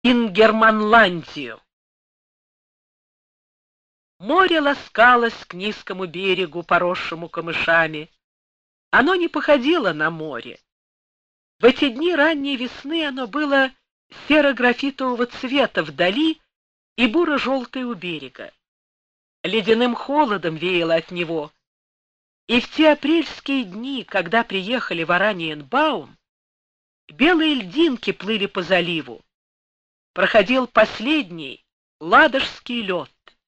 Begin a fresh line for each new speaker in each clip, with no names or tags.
Ингерманландию. Море ласкалось к низкому берегу, поросшему камышами. Оно не походило на море. В эти дни ранней весны оно было серо-графитового цвета вдали и буро-желтое у берега. Ледяным холодом веяло от него, и в те апрельские дни, когда приехали в Ораниенбаум, белые льдинки плыли по заливу. Проходил последний ладожский лед.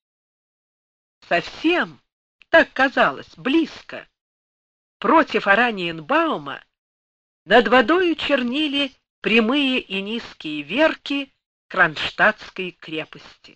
Совсем, так казалось, близко, против Ораниенбаума, над водою чернили прямые и низкие верки Кронштадтской крепости.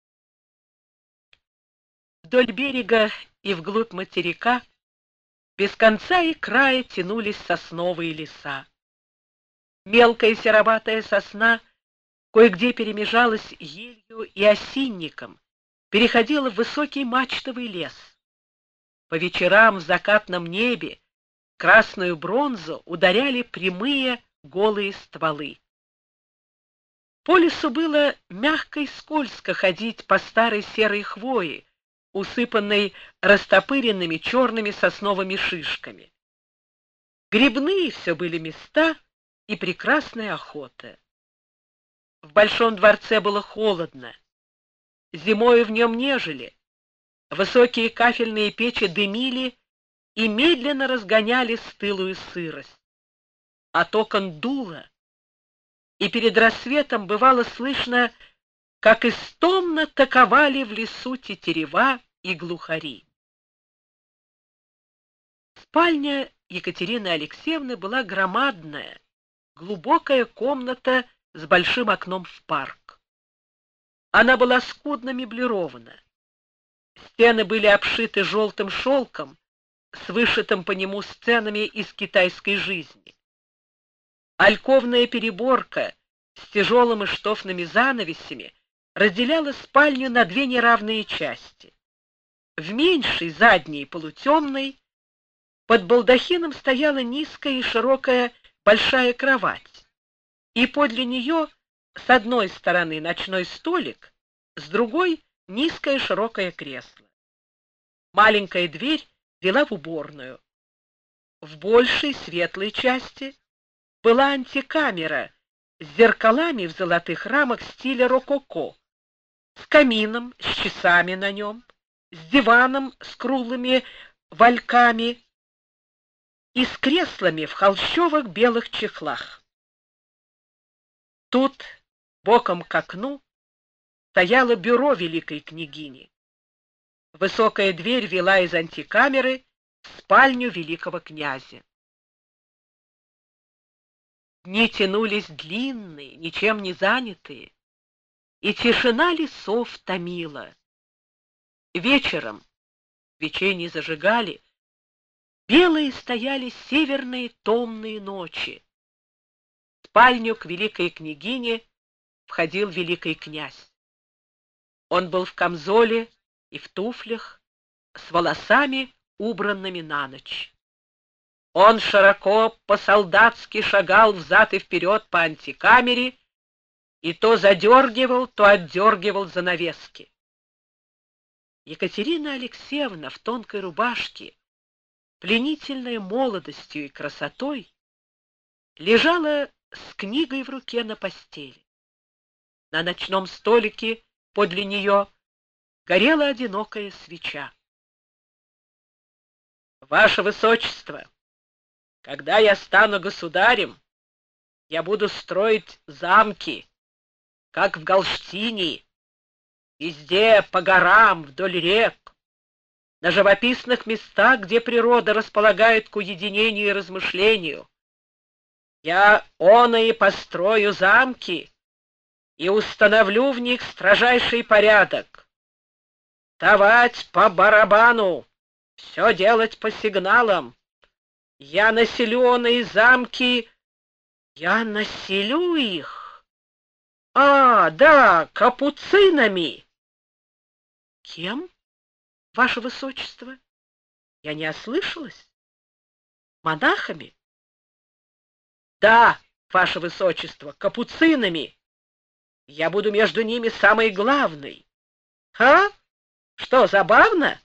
Вдоль берега и вглубь материка без конца и края тянулись сосновые леса. Мелкая сероватая сосна кое-где перемежалась елью и осинником, переходила в высокий мачтовый лес. По вечерам в закатном небе красную бронзу ударяли прямые голые стволы. По лесу было мягко и скользко ходить по старой серой хвое, усыпанной растопыренными черными сосновыми шишками. Грибные все были места и прекрасная охота. В большом дворце было холодно. Зимою в нем не жили. Высокие кафельные печи дымили и медленно разгоняли стылую сырость. От окон дуло, и перед рассветом бывало слышно, как истомно токовали в лесу тетерева и глухари. Спальня Екатерины Алексеевны была громадная, глубокая комната с большим окном в парк. Она была скудно меблирована. Стены были обшиты желтым шелком с вышитым по нему сценами из китайской жизни. Альковная переборка с тяжелыми штофными занавесями разделяла спальню на две неравные части. В меньшей, задней, полутемной, под балдахином стояла низкая и широкая большая кровать, и подле нее с одной стороны ночной столик, с другой — низкое широкое кресло. Маленькая дверь вела в уборную. В большей светлой части была антикамера с зеркалами в золотых рамах стиля рококо, с камином, с часами на нем, с диваном с круглыми вальками и с креслами в холщовых белых чехлах. Тут, боком к окну, стояло бюро великой княгини. Высокая дверь вела из антикамеры в спальню великого князя. Дни тянулись длинные, ничем не занятые, и тишина лесов томила. Вечером, свечей не зажигали, белые стояли северные томные ночи. В спальню к великой княгине входил великий князь. Он был в камзоле и в туфлях, с волосами, убранными на ночь. Он широко по-солдатски шагал взад и вперед по антикамере и то задергивал, то отдергивал занавески. Екатерина Алексеевна в тонкой рубашке, пленительная молодостью и красотой, лежала с книгой в руке на постели. На ночном столике подле нее горела одинокая свеча. «Ваше Высочество, когда я стану государем, я буду строить замки, как в Галштине, везде по горам, вдоль рек, на живописных местах, где природа располагает к уединению и размышлению. Я оно и построю замки и установлю в них строжайший порядок. Вставать по барабану, все делать по сигналам. Я населю оные замки, я населю их. А, да, капуцинами. Кем, ваше высочество? Я не ослышалась. Монахами? Да, ваше высочество, капуцинами. Я буду между ними самый главный. Ха? Что, забавно?